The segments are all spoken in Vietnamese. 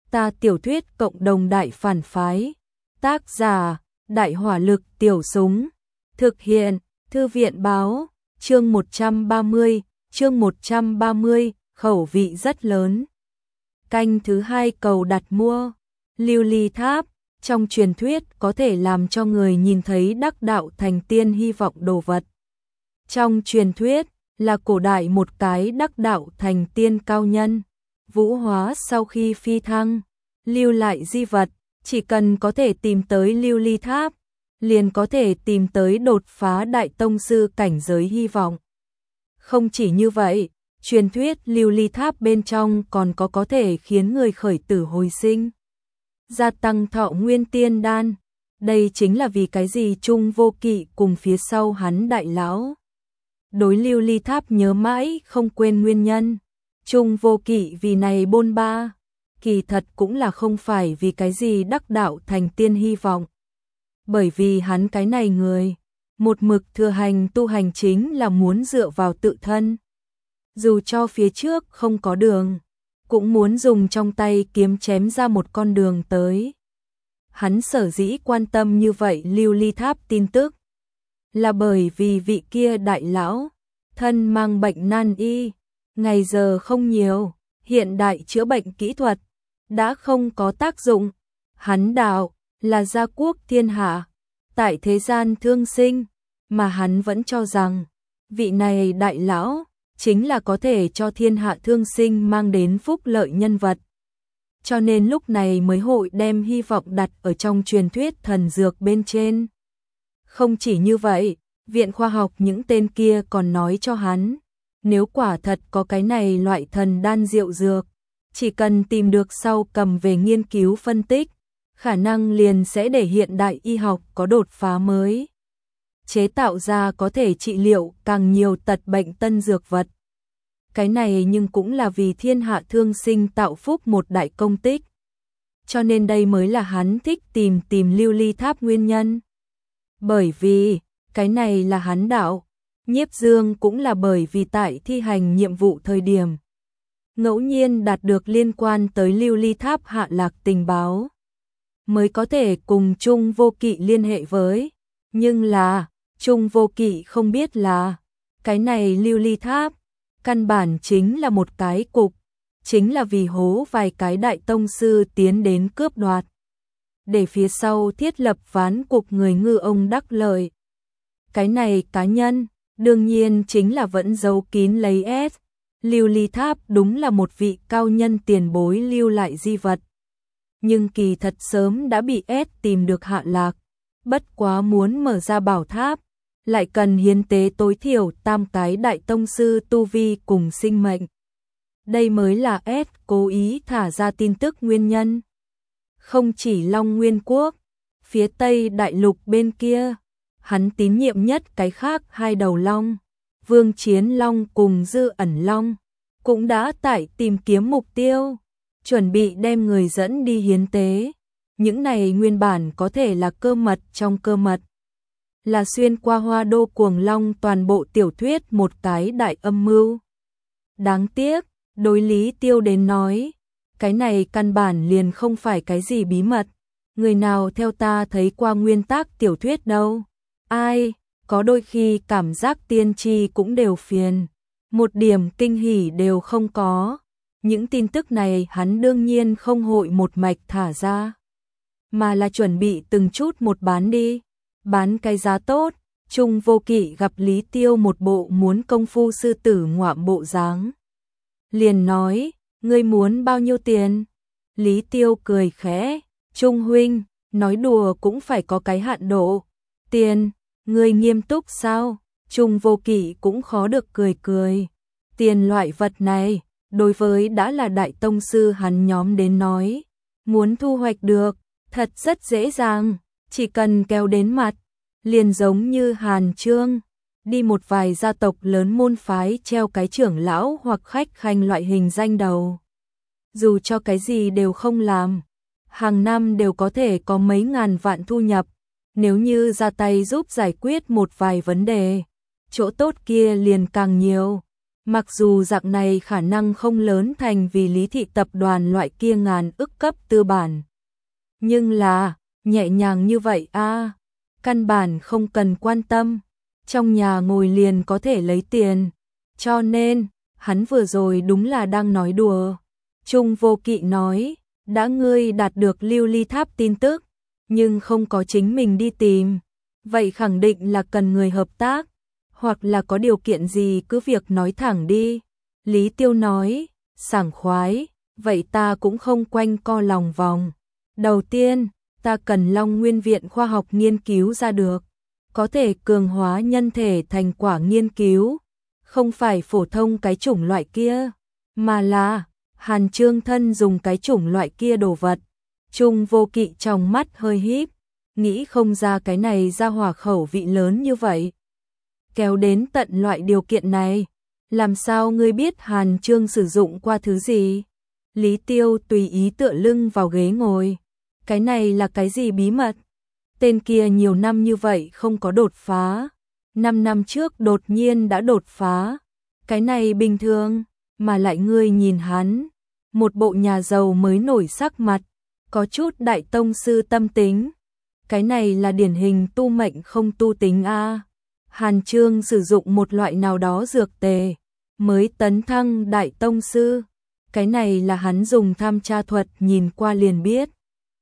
Ta tiểu thuyết cộng đồng đại phản phái. Tác giả, Đại hỏa lực tiểu súng. Thực hiện, Thư viện báo, chương 130, khẩu vị rất lớn. Canh thứ 2 cầu đặt mua. Lưu ly tháp, trong truyền thuyết có thể làm cho người nhìn thấy đắc đạo thành tiên hy vọng đồ vật. Trong truyền thuyết là cổ đại một cái đắc đạo thành tiên cao nhân, vũ hóa sau khi phi thăng, lưu lại di vật, chỉ cần có thể tìm tới lưu ly tháp, liền có thể tìm tới đột phá đại tông sư cảnh giới hy vọng. Không chỉ như vậy, truyền thuyết lưu ly tháp bên trong còn có thể khiến người khởi tử hồi sinh, gia tăng thọ nguyên tiên đan. Đây chính là vì cái gì Trung Vô Kỵ cùng phía sau hắn đại lão đối lưu ly tháp nhớ mãi không quên nguyên nhân. Trung Vô Kỵ vì này bôn ba, kỳ thật cũng là không phải vì cái gì đắc đạo thành tiên hy vọng. Bởi vì hắn cái này người, một mực thừa hành tu hành chính là muốn dựa vào tự thân. Dù cho phía trước không có đường, cũng muốn dùng trong tay kiếm chém ra một con đường tới. Hắn sở dĩ quan tâm như vậy lưu ly tháp tin tức, là bởi vì vị kia đại lão, thân mang bệnh nan y, ngày giờ không nhiều, hiện đại chữa bệnh kỹ thuật, đã không có tác dụng. Hắn đạo là gia quốc thiên hạ, tại thế gian thương sinh, mà hắn vẫn cho rằng, vị này đại lão, chính là có thể cho thiên hạ thương sinh mang đến phúc lợi nhân vật. Cho nên lúc này mới hội đem hy vọng đặt ở trong truyền thuyết thần dược bên trên. Không chỉ như vậy, viện khoa học những tên kia còn nói cho hắn, nếu quả thật có cái này loại thần đan diệu dược, chỉ cần tìm được sau cầm về nghiên cứu phân tích, khả năng liền sẽ để hiện đại y học có đột phá mới, chế tạo ra có thể trị liệu càng nhiều tật bệnh tân dược vật. Cái này nhưng cũng là vì thiên hạ thương sinh tạo phúc một đại công tích. Cho nên đây mới là hắn thích tìm lưu ly tháp nguyên nhân. Bởi vì, cái này là hắn đạo. Nhiếp Dương cũng là bởi vì tại thi hành nhiệm vụ thời điểm, ngẫu nhiên đạt được liên quan tới lưu ly tháp hạ lạc tình báo, mới có thể cùng Trung Vô Kỵ liên hệ với. Nhưng là, Trung Vô Kỵ không biết là, cái này lưu ly tháp, căn bản chính là một cái cục, chính là vì hố vài cái đại tông sư tiến đến cướp đoạt, để phía sau thiết lập ván cục người ngư ông đắc lợi. Cái này cá nhân, đương nhiên chính là vẫn giấu kín lấy S. Lưu ly tháp đúng là một vị cao nhân tiền bối lưu lại di vật. Nhưng kỳ thật sớm đã bị S tìm được hạ lạc. Bất quá muốn mở ra bảo tháp, lại cần hiến tế tối thiểu 3 cái đại tông sư tu vi cùng sinh mệnh. Đây mới là S cố ý thả ra tin tức nguyên nhân. Không chỉ Long Nguyên Quốc, phía Tây Đại Lục bên kia, hắn tín nhiệm nhất cái khác hai đầu long, Vương Chiến Long cùng Dư Ẩn Long, cũng đã tại tìm kiếm mục tiêu, chuẩn bị đem người dẫn đi hiến tế. Những này nguyên bản có thể là cơ mật trong cơ mật, là xuyên qua Hoa Đô Cuồng Long toàn bộ tiểu thuyết một cái đại âm mưu. Đáng tiếc, đối Lý Tiêu đến nói, cái này căn bản liền không phải cái gì bí mật. Người nào theo ta thấy qua nguyên tác tiểu thuyết đâu? Ai, có đôi khi cảm giác tiên tri cũng đều phiền, một điểm kinh hỉ đều không có. Những tin tức này hắn đương nhiên không hội một mạch thả ra, mà là chuẩn bị từng chút một bán đi, bán cái giá tốt. Trung Vô Kỵ gặp Lý Tiêu một bộ muốn công phu sư tử ngoạm bộ dáng, liền nói, ngươi muốn bao nhiêu tiền? Lý Tiêu cười khẽ, Trung huynh, nói đùa cũng phải có cái hạn độ. Tiền, ngươi nghiêm túc sao? Trung Vô Kỵ cũng khó được cười. Tiền loại vật này, đối với đã là đại tông sư hắn nhóm đến nói, muốn thu hoạch được, thật rất dễ dàng, chỉ cần kéo đến mặt, liền giống như Hàn Trương, đi một vài gia tộc lớn môn phái treo cái trưởng lão hoặc khách khanh loại hình danh đầu. Dù cho cái gì đều không làm, hàng năm đều có thể có mấy ngàn vạn thu nhập, nếu như ra tay giúp giải quyết một vài vấn đề, chỗ tốt kia liền càng nhiều. Mặc dù dạng này khả năng không lớn thành vì Lý thị tập đoàn loại kia ngàn ức cấp tư bản. Nhưng là, nhẹ nhàng như vậy a, căn bản không cần quan tâm, trong nhà ngồi liền có thể lấy tiền, cho nên, hắn vừa rồi đúng là đang nói đùa. Trung Vô Kỵ nói, đã ngươi đạt được Lưu Ly Tháp tin tức, nhưng không có chính mình đi tìm, vậy khẳng định là cần người hợp tác, hoặc là có điều kiện gì cứ việc nói thẳng đi. Lý Tiêu nói, sảng khoái, vậy ta cũng không quanh co lòng vòng. Đầu tiên, ta cần Long Nguyên Viện khoa học nghiên cứu ra được, có thể cường hóa nhân thể thành quả nghiên cứu, không phải phổ thông cái chủng loại kia, mà là Hàn Trương thân dùng cái chủng loại kia đồ vật. Trung Vô Kỵ trong mắt hơi híp, nghĩ không ra cái này ra hỏa khẩu vị lớn như vậy. Kéo đến tận loại điều kiện này, làm sao ngươi biết Hàn Trương sử dụng qua thứ gì? Lý Tiêu tùy ý tựa lưng vào ghế ngồi. Cái này là cái gì bí mật? Tên kia nhiều năm như vậy không có đột phá. 5 năm trước đột nhiên đã đột phá. Cái này bình thường, mà lại ngươi nhìn hắn. Một bộ nhà giàu mới nổi sắc mặt, có chút đại tông sư tâm tính. Cái này là điển hình tu mệnh không tu tính a. Hàn Trương sử dụng một loại nào đó dược tề, mới tấn thăng đại tông sư. Cái này là hắn dùng tham tra thuật nhìn qua liền biết.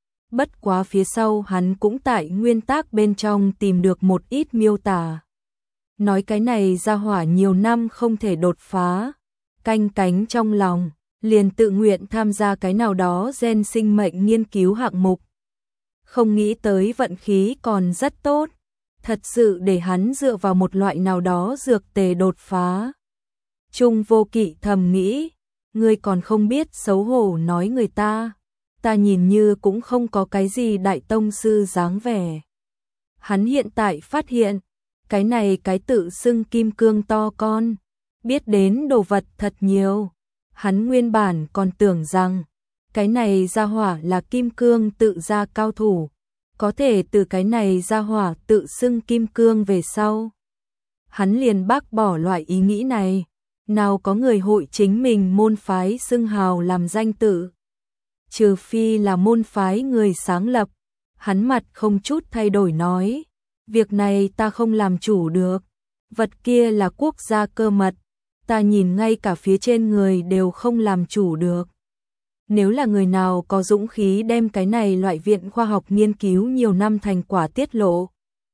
Bất quá phía sau hắn cũng tại nguyên tác bên trong tìm được một ít miêu tả. Nói cái này ra hỏa nhiều năm không thể đột phá, canh cánh trong lòng, liền tự nguyện tham gia cái nào đó gen sinh mệnh nghiên cứu hạng mục. Không nghĩ tới vận khí còn rất tốt, thật sự để hắn dựa vào một loại nào đó dược tề đột phá. Trung Vô Kỵ thầm nghĩ, ngươi còn không biết xấu hổ nói người ta. Ta nhìn như cũng không có cái gì đại tông sư dáng vẻ. Hắn hiện tại phát hiện, cái này cái tự xưng kim cương to con, biết đến đồ vật thật nhiều. Hắn nguyên bản còn tưởng rằng, cái này ra hỏa là kim cương tự ra cao thủ, có thể từ cái này ra hỏa tự xưng kim cương về sau. Hắn liền bác bỏ loại ý nghĩ này, nào có người hội chính mình môn phái xưng hào làm danh tự. Trừ phi là môn phái người sáng lập. Hắn mặt không chút thay đổi nói, việc này ta không làm chủ được, vật kia là quốc gia cơ mật, ta nhìn ngay cả phía trên người đều không làm chủ được. Nếu là người nào có dũng khí đem cái này loại viện khoa học nghiên cứu nhiều năm thành quả tiết lộ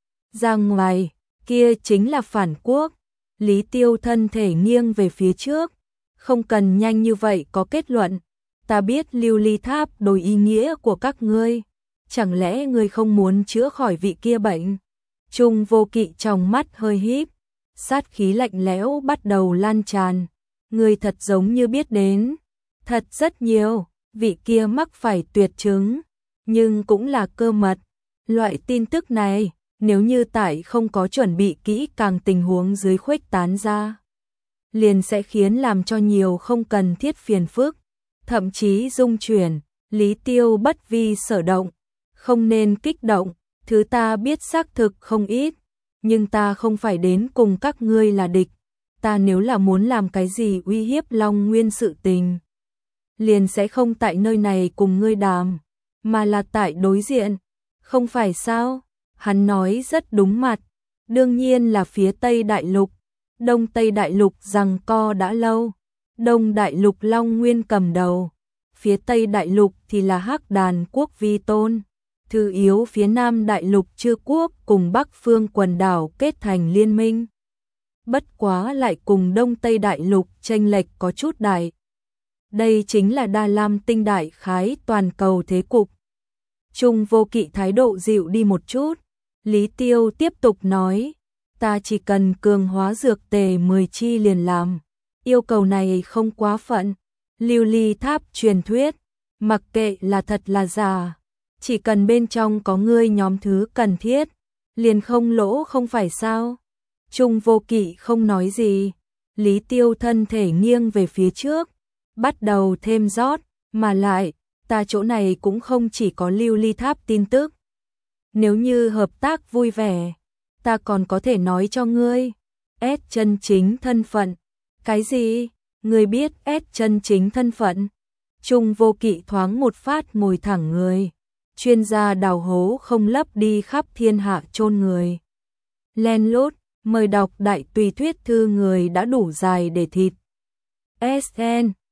ra ngoài, kia chính là phản quốc. Lý Tiêu thân thể nghiêng về phía trước, không cần nhanh như vậy có kết luận. Ta biết Lưu Ly Tháp đổi ý nghĩa của các ngươi, chẳng lẽ ngươi không muốn chữa khỏi vị kia bệnh? Trung Vô Kỵ trong mắt hơi híp, sát khí lạnh lẽo bắt đầu lan tràn. Ngươi thật giống như biết đến, thật rất nhiều, vị kia mắc phải tuyệt chứng, nhưng cũng là cơ mật. Loại tin tức này, nếu như tại không có chuẩn bị kỹ càng tình huống dưới khuếch tán ra, liền sẽ khiến làm cho nhiều không cần thiết phiền phức, thậm chí dung chuyển. Lý Tiêu bất vi sở động, không nên kích động, thứ ta biết xác thực không ít, nhưng ta không phải đến cùng các ngươi là địch. Ta nếu là muốn làm cái gì uy hiếp Long Nguyên sự tình, liền sẽ không tại nơi này cùng ngươi đàm, mà là tại đối diện, không phải sao? Hắn nói rất đúng mặt, đương nhiên là phía Tây Đại Lục. Đông Tây Đại Lục giằng co đã lâu, Đông Đại Lục Long Nguyên cầm đầu, phía Tây Đại Lục thì là Hắc Đàn quốc vi tôn, thứ yếu phía Nam Đại Lục Chư quốc cùng Bắc Phương quần đảo kết thành liên minh. Bất quá lại cùng Đông Tây Đại Lục chênh lệch có chút đại. Đây chính là Đa Lam Tinh đại khái toàn cầu thế cục. Trung Vô Kỵ thái độ dịu đi một chút, Lý Tiêu tiếp tục nói, ta chỉ cần cường hóa dược tề 10 chi liền làm, yêu cầu này không quá phận. Lưu Ly Tháp truyền thuyết, mặc kệ là thật là giả, chỉ cần bên trong có ngươi nhóm thứ cần thiết, liền không lỗ không phải sao? Trung Vô Kỵ không nói gì, Lý Tiêu thân thể nghiêng về phía trước, bắt đầu thêm rót, mà lại, ta chỗ này cũng không chỉ có Lưu Ly Tháp tin tức. Nếu như hợp tác vui vẻ, ta còn có thể nói cho ngươi, ép chân chính thân phận, Cái gì? Người biết S chân chính thân phận? Trung Vô Kỵ thoáng một phát ngồi thẳng người. Chuyên gia đào hố không lấp đi khắp thiên hạ chôn người. Len lút, mời đọc đại tùy thuyết thư người đã đủ dài để thịt. SN